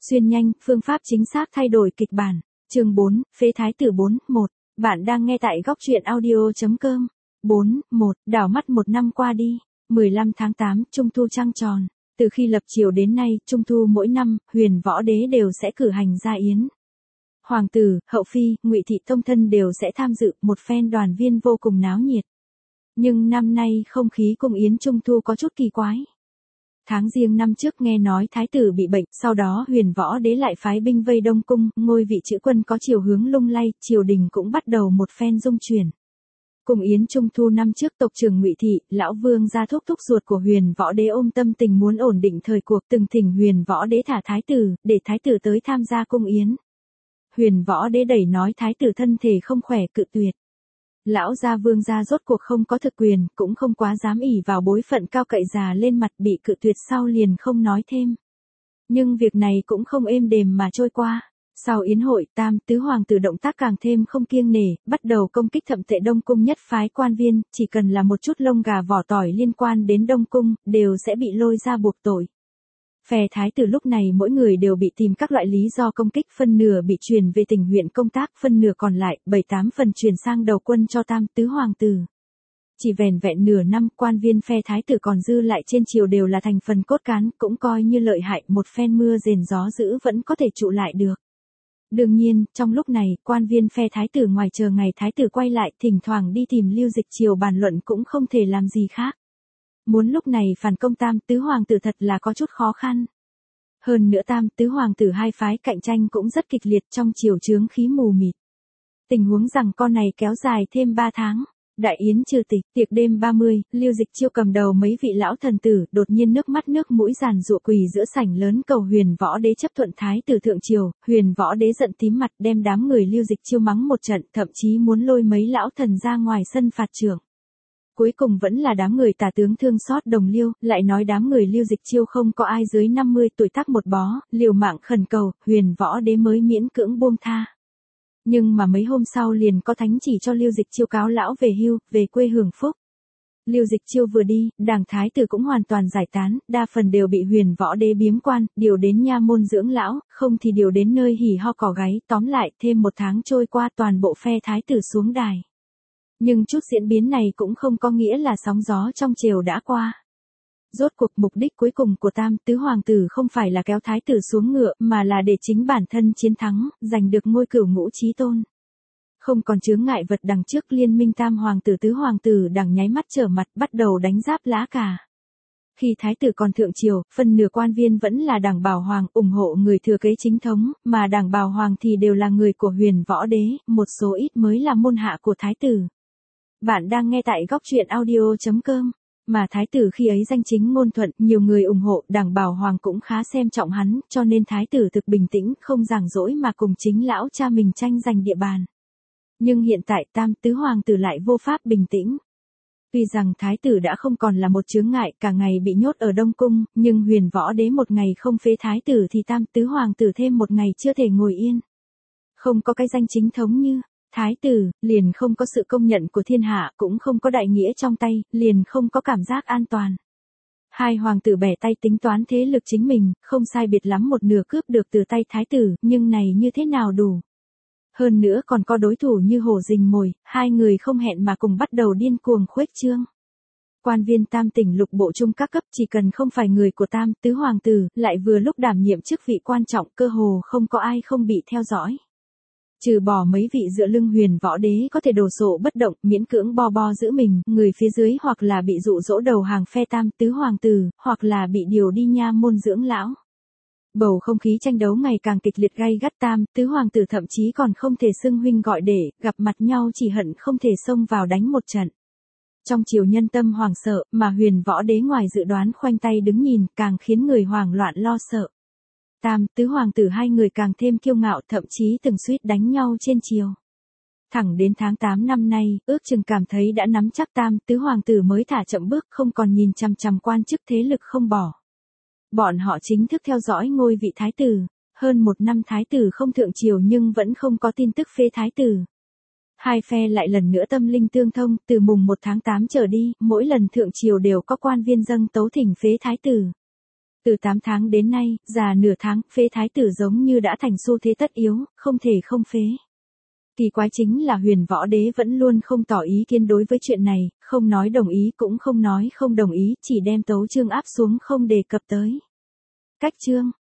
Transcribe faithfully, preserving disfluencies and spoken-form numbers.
Xuyên nhanh, phương pháp chính xác thay đổi kịch bản. Chương bốn, phế thái tử bốn, một. Bạn đang nghe tại góc truyện audio.com. bốn, một. Đảo mắt một năm qua đi. mười lăm tháng tám, Trung thu trăng tròn. Từ khi lập triều đến nay, Trung thu mỗi năm, Huyền Võ Đế đều sẽ cử hành gia yến. Hoàng tử, hậu phi, Ngụy thị tông thân đều sẽ tham dự, một phen đoàn viên vô cùng náo nhiệt. Nhưng năm nay không khí cung yến Trung thu có chút kỳ quái. Tháng Giêng năm trước nghe nói thái tử bị bệnh, sau đó Huyền Võ Đế lại phái binh vây Đông cung, ngôi vị chữ quân có chiều hướng lung lay, triều đình cũng bắt đầu một phen dung chuyển. Cung yến Trung thu năm trước, tộc trưởng Ngụy thị, lão vương gia thúc thúc ruột của Huyền Võ Đế ôm tâm tình muốn ổn định thời cuộc, từng thỉnh Huyền Võ Đế thả thái tử, để thái tử tới tham gia cung yến. Huyền Võ Đế đẩy nói thái tử thân thể không khỏe, cự tuyệt. Lão gia vương gia rốt cuộc không có thực quyền, cũng không quá dám ỷ vào bối phận cao cậy già lên mặt, bị cự tuyệt sau liền không nói thêm. Nhưng việc này cũng không êm đềm mà trôi qua. Sau yến hội, tam tứ hoàng tử động tác càng thêm không kiêng nể, bắt đầu công kích thậm tệ Đông cung nhất phái quan viên, chỉ cần là một chút lông gà vỏ tỏi liên quan đến Đông cung, đều sẽ bị lôi ra buộc tội. Phe thái tử lúc này mỗi người đều bị tìm các loại lý do công kích, phân nửa bị truyền về tỉnh huyện công tác, phân nửa còn lại, bảy tám phần truyền sang đầu quân cho tam tứ hoàng tử. Chỉ vẻn vẹn nửa năm, quan viên phe thái tử còn dư lại trên triều đều là thành phần cốt cán, cũng coi như lợi hại, một phen mưa rền gió dữ vẫn có thể trụ lại được. Đương nhiên, trong lúc này, quan viên phe thái tử ngoài chờ ngày thái tử quay lại, thỉnh thoảng đi tìm Lưu Dịch Triều bàn luận cũng không thể làm gì khác. Muốn lúc này phản công tam tứ hoàng tử thật là có chút khó khăn. Hơn nữa tam tứ hoàng tử hai phái cạnh tranh cũng rất kịch liệt, trong triều chướng khí mù mịt. Tình huống rằng con này kéo dài thêm ba tháng. Đại yến trừ tịch, tiệc đêm ba mươi, Lưu Dịch Chiêu cầm đầu mấy vị lão thần tử, đột nhiên nước mắt nước mũi giàn giụa quỳ giữa sảnh lớn cầu Huyền Võ Đế chấp thuận thái tử thượng triều. Huyền Võ Đế giận tím mặt, đem đám người Lưu Dịch Chiêu mắng một trận, thậm chí muốn lôi mấy lão thần ra ngoài sân phạt trưởng. Cuối cùng vẫn là đám người tả tướng thương xót đồng Liêu, lại nói đám người Lưu Dịch Chiêu không có ai dưới năm mươi tuổi tác một bó, liều mạng khẩn cầu, Huyền Võ Đế mới miễn cưỡng buông tha. Nhưng mà mấy hôm sau liền có thánh chỉ cho Lưu Dịch Chiêu cáo lão về hưu, về quê hưởng phúc. Lưu Dịch Chiêu vừa đi, đảng thái tử cũng hoàn toàn giải tán, đa phần đều bị Huyền Võ Đế biếm quan, điều đến nha môn dưỡng lão, không thì điều đến nơi hỉ ho cỏ gáy, tóm lại, thêm một tháng trôi qua toàn bộ phe thái tử xuống đài. Nhưng chút diễn biến này cũng không có nghĩa là sóng gió trong triều đã qua. Rốt cuộc mục đích cuối cùng của tam tứ hoàng tử không phải là kéo thái tử xuống ngựa, mà là để chính bản thân chiến thắng, giành được ngôi cửu ngũ chí tôn. Không còn chướng ngại vật đằng trước, liên minh tam hoàng tử tứ hoàng tử đằng nháy mắt trở mặt, bắt đầu đánh giáp lá cà. Khi thái tử còn thượng triều, phân nửa quan viên vẫn là đảng Bảo Hoàng, ủng hộ người thừa kế chính thống, mà đảng Bảo Hoàng thì đều là người của Huyền Võ Đế, một số ít mới là môn hạ của thái tử. Bạn đang nghe tại góc truyện audio.com. Mà thái tử khi ấy danh chính ngôn thuận, nhiều người ủng hộ, đảng Bảo Hoàng cũng khá xem trọng hắn, cho nên thái tử thực bình tĩnh, không giảng dỗi mà cùng chính lão cha mình tranh giành địa bàn. Nhưng hiện tại tam tứ hoàng tử lại vô pháp bình tĩnh. Tuy rằng thái tử đã không còn là một chướng ngại, cả ngày bị nhốt ở Đông cung, nhưng Huyền Võ Đế một ngày không phế thái tử thì tam tứ hoàng tử thêm một ngày chưa thể ngồi yên. Không có cái danh chính thống như thái tử, liền không có sự công nhận của thiên hạ, cũng không có đại nghĩa trong tay, liền không có cảm giác an toàn. Hai hoàng tử bẻ tay tính toán thế lực chính mình, không sai biệt lắm một nửa cướp được từ tay thái tử, nhưng này như thế nào đủ. Hơn nữa còn có đối thủ như hổ rình mồi, hai người không hẹn mà cùng bắt đầu điên cuồng khuếch trương. Quan viên tam tỉnh lục bộ trung các cấp chỉ cần không phải người của tam tứ hoàng tử, lại vừa lúc đảm nhiệm chức vị quan trọng, cơ hồ không có ai không bị theo dõi. Trừ bỏ mấy vị dựa lưng Huyền Võ Đế có thể đồ sộ bất động, miễn cưỡng bo bo giữ mình, người phía dưới hoặc là bị dụ dỗ đầu hàng phe tam tứ hoàng tử, hoặc là bị điều đi nha môn dưỡng lão. Bầu không khí tranh đấu ngày càng kịch liệt gay gắt, tam tứ hoàng tử thậm chí còn không thể xưng huynh gọi đệ, gặp mặt nhau chỉ hận không thể xông vào đánh một trận. Trong triều nhân tâm hoảng sợ, mà Huyền Võ Đế ngoài dự đoán khoanh tay đứng nhìn, càng khiến người hoảng loạn lo sợ. Tam tứ hoàng tử hai người càng thêm kiêu ngạo, thậm chí từng suýt đánh nhau trên triều. Thẳng đến tháng tám năm nay, ước chừng cảm thấy đã nắm chắc tam tứ hoàng tử mới thả chậm bước, không còn nhìn chằm chằm quan chức thế lực không bỏ. Bọn họ chính thức theo dõi ngôi vị thái tử, hơn một năm thái tử không thượng triều nhưng vẫn không có tin tức phế thái tử. Hai phe lại lần nữa tâm linh tương thông, từ mùng một tháng tám trở đi, mỗi lần thượng triều đều có quan viên dâng tấu thỉnh phế thái tử. Từ tám tháng đến nay, già nửa tháng, phế thái tử giống như đã thành xu thế tất yếu, không thể không phế. Kỳ quái chính là Huyền Võ Đế vẫn luôn không tỏ ý kiến đối với chuyện này, không nói đồng ý cũng không nói không đồng ý, chỉ đem tấu chương áp xuống không đề cập tới. Cách chương